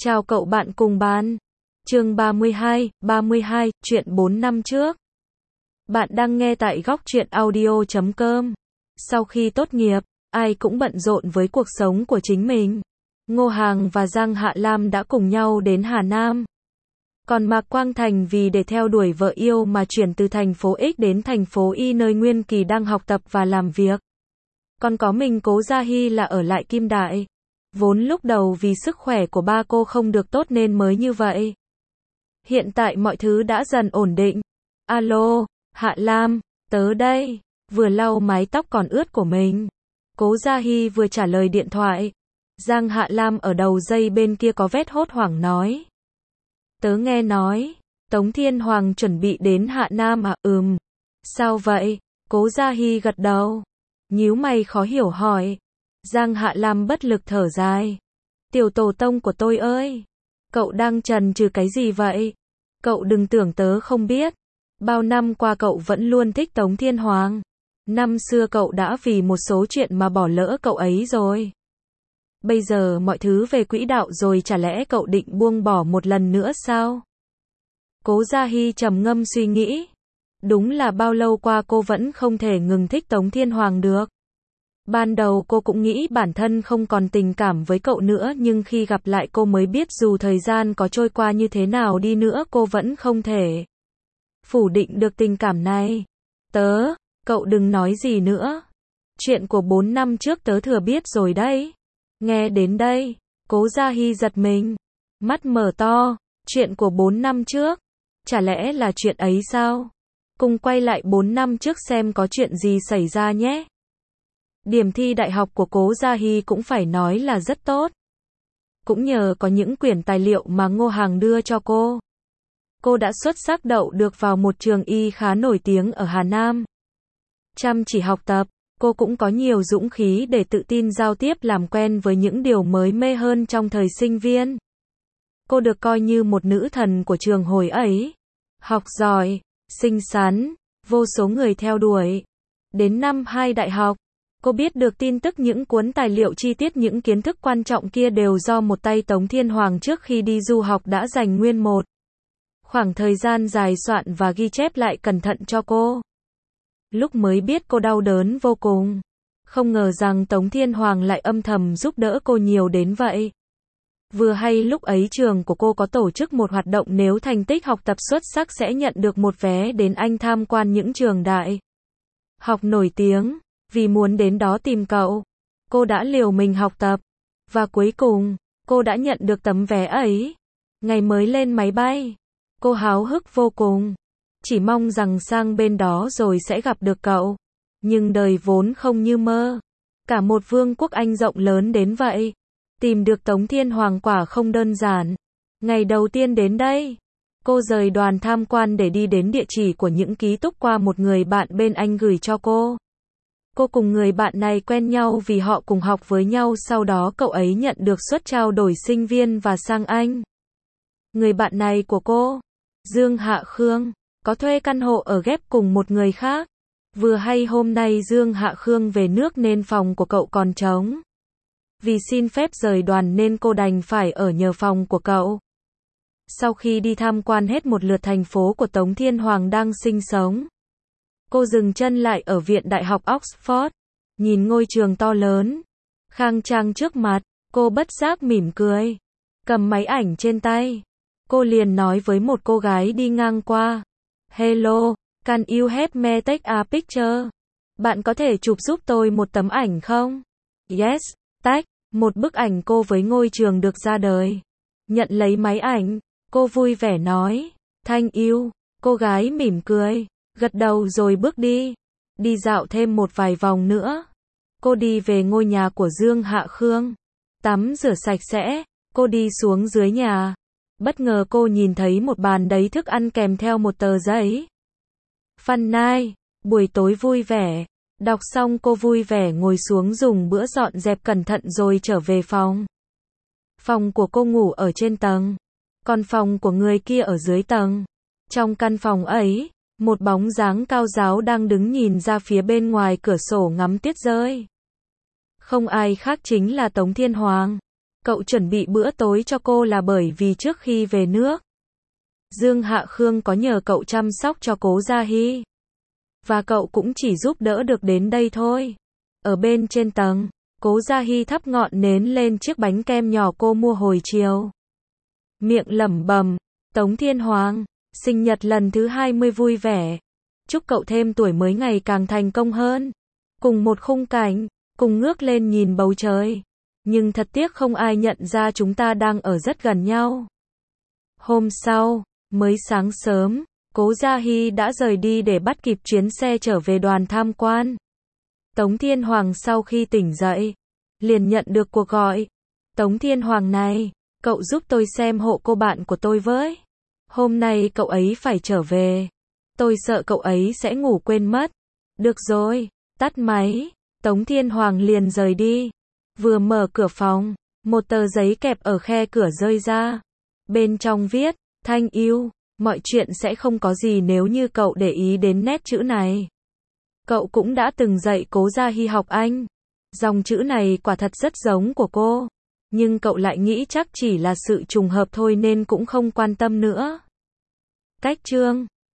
Chào cậu bạn cùng bàn. Chương 32, chuyện 4 năm trước. Bạn đang nghe tại góc truyện audio.com. Sau khi tốt nghiệp, ai cũng bận rộn với cuộc sống của chính mình. Ngô Hàng và Giang Hạ Lam đã cùng nhau đến Hà Nam. Còn Mạc Quang Thành vì để theo đuổi vợ yêu mà chuyển từ thành phố X đến thành phố Y nơi Nguyên Kỳ đang học tập và làm việc. Còn có mình Cố Gia Hy là ở lại Kim Đại. Vốn lúc đầu vì sức khỏe của ba cô không được tốt nên mới như vậy. Hiện tại mọi thứ đã dần ổn định. Alo, Hạ Lam, tớ đây. Vừa lau mái tóc còn ướt của mình, Cố Gia Hy vừa trả lời điện thoại. Giang Hạ Lam ở đầu dây bên kia có vết hốt hoảng nói. Tớ nghe nói, Tống Thiên Hoàng chuẩn bị đến Hạ Nam à? Sao vậy? Cố Gia Hy gật đầu, nhíu mày khó hiểu hỏi. Giang Hạ Lam bất lực thở dài. Tiểu tổ tông của tôi ơi! Cậu đang chần chừ cái gì vậy? Cậu đừng tưởng tớ không biết. Bao năm qua cậu vẫn luôn thích Tống Thiên Hoàng. Năm xưa cậu đã vì một số chuyện mà bỏ lỡ cậu ấy rồi. Bây giờ mọi thứ về quỹ đạo rồi, chả lẽ cậu định buông bỏ một lần nữa sao? Cố Gia Hy trầm ngâm suy nghĩ. Đúng là bao lâu qua cô vẫn không thể ngừng thích Tống Thiên Hoàng được. Ban đầu cô cũng nghĩ bản thân không còn tình cảm với cậu nữa, nhưng khi gặp lại cô mới biết dù thời gian có trôi qua như thế nào đi nữa cô vẫn không thể phủ định được tình cảm này. Cậu đừng nói gì nữa. Chuyện của 4 năm trước tớ thừa biết rồi đấy. Nghe đến đây, Cố Gia Hy giật mình, mắt mở to. Chuyện của 4 năm trước? Chả lẽ là chuyện ấy sao? Cùng quay lại 4 năm trước xem có chuyện gì xảy ra nhé. Điểm thi đại học của Cố Gia Hy cũng phải nói là rất tốt. Cũng nhờ có những quyển tài liệu mà Ngô Hàng đưa cho cô đã xuất sắc đậu được vào một trường y khá nổi tiếng ở Hà Nam. Chăm chỉ học tập, cô cũng có nhiều dũng khí để tự tin giao tiếp làm quen với những điều mới mê hơn trong thời sinh viên. Cô được coi như một nữ thần của trường hồi ấy. Học giỏi, xinh xắn, vô số người theo đuổi. Đến năm 2 đại học, cô biết được tin tức những cuốn tài liệu chi tiết, những kiến thức quan trọng kia đều do một tay Tống Thiên Hoàng trước khi đi du học đã dành nguyên một khoảng thời gian dài soạn và ghi chép lại cẩn thận cho cô. Lúc mới biết cô đau đớn vô cùng. Không ngờ rằng Tống Thiên Hoàng lại âm thầm giúp đỡ cô nhiều đến vậy. Vừa hay lúc ấy trường của cô có tổ chức một hoạt động, nếu thành tích học tập xuất sắc sẽ nhận được một vé đến Anh tham quan những trường đại học nổi tiếng. Vì muốn đến đó tìm cậu, cô đã liều mình học tập. Và cuối cùng, cô đã nhận được tấm vé ấy. Ngày mới lên máy bay, cô háo hức vô cùng. Chỉ mong rằng sang bên đó rồi sẽ gặp được cậu. Nhưng đời vốn không như mơ. Cả một vương quốc Anh rộng lớn đến vậy. Tìm được Tống Thiên Hoàng quả không đơn giản. Ngày đầu tiên đến đây, cô rời đoàn tham quan để đi đến địa chỉ của những ký túc qua một người bạn bên Anh gửi cho cô. Cô cùng người bạn này quen nhau vì họ cùng học với nhau, sau đó cậu ấy nhận được suất trao đổi sinh viên và sang Anh. Người bạn này của cô, Dương Hạ Khương, có thuê căn hộ ở ghép cùng một người khác. Vừa hay hôm nay Dương Hạ Khương về nước nên phòng của cậu còn trống. Vì xin phép rời đoàn nên cô đành phải ở nhờ phòng của cậu. Sau khi đi tham quan hết một lượt thành phố của Tống Thiên Hoàng đang sinh sống, cô dừng chân lại ở Viện Đại học Oxford. Nhìn ngôi trường to lớn, khang trang trước mặt, cô bất giác mỉm cười. Cầm máy ảnh trên tay, cô liền nói với một cô gái đi ngang qua. Hello, can you help me take a picture? Bạn có thể chụp giúp tôi một tấm ảnh không? Yes, take. Một bức ảnh cô với ngôi trường được ra đời. Nhận lấy máy ảnh, cô vui vẻ nói. Thank you. Cô gái mỉm cười, gật đầu rồi bước đi. Đi dạo thêm một vài vòng nữa, cô đi về ngôi nhà của Dương Hạ Khương. Tắm rửa sạch sẽ, cô đi xuống dưới nhà. Bất ngờ cô nhìn thấy một bàn đầy thức ăn kèm theo một tờ giấy. Fun night, buổi tối vui vẻ. Đọc xong cô vui vẻ ngồi xuống dùng bữa, dọn dẹp cẩn thận rồi trở về phòng. Phòng của cô ngủ ở trên tầng, còn phòng của người kia ở dưới tầng. Trong căn phòng ấy, một bóng dáng cao ráo đang đứng nhìn ra phía bên ngoài cửa sổ ngắm tuyết rơi. Không ai khác chính là Tống Thiên Hoàng. Cậu chuẩn bị bữa tối cho cô là bởi vì trước khi về nước, Dương Hạ Khương có nhờ cậu chăm sóc cho Cố Gia Hy. Và cậu cũng chỉ giúp đỡ được đến đây thôi. Ở bên trên tầng, Cố Gia Hy thắp ngọn nến lên chiếc bánh kem nhỏ cô mua hồi chiều. Miệng lẩm bẩm, Tống Thiên Hoàng, sinh nhật lần thứ 20 vui vẻ. Chúc cậu thêm tuổi mới ngày càng thành công hơn. Cùng một khung cảnh, cùng ngước lên nhìn bầu trời. Nhưng thật tiếc không ai nhận ra chúng ta đang ở rất gần nhau. Hôm sau, mới sáng sớm, Cố Gia Hy đã rời đi để bắt kịp chuyến xe trở về đoàn tham quan. Tống Thiên Hoàng sau khi tỉnh dậy, liền nhận được cuộc gọi. Tống Thiên Hoàng này, cậu giúp tôi xem hộ cô bạn của tôi với. Hôm nay cậu ấy phải trở về. Tôi sợ cậu ấy sẽ ngủ quên mất. Được rồi, tắt máy. Tống Thiên Hoàng liền rời đi. Vừa mở cửa phòng, một tờ giấy kẹp ở khe cửa rơi ra. Bên trong viết, Thanh yêu, mọi chuyện sẽ không có gì nếu như cậu để ý đến nét chữ này. Cậu cũng đã từng dạy Cố Gia Hy học Anh. Dòng chữ này quả thật rất giống của cô. Nhưng cậu lại nghĩ chắc chỉ là sự trùng hợp thôi nên cũng không quan tâm nữa. Cách chương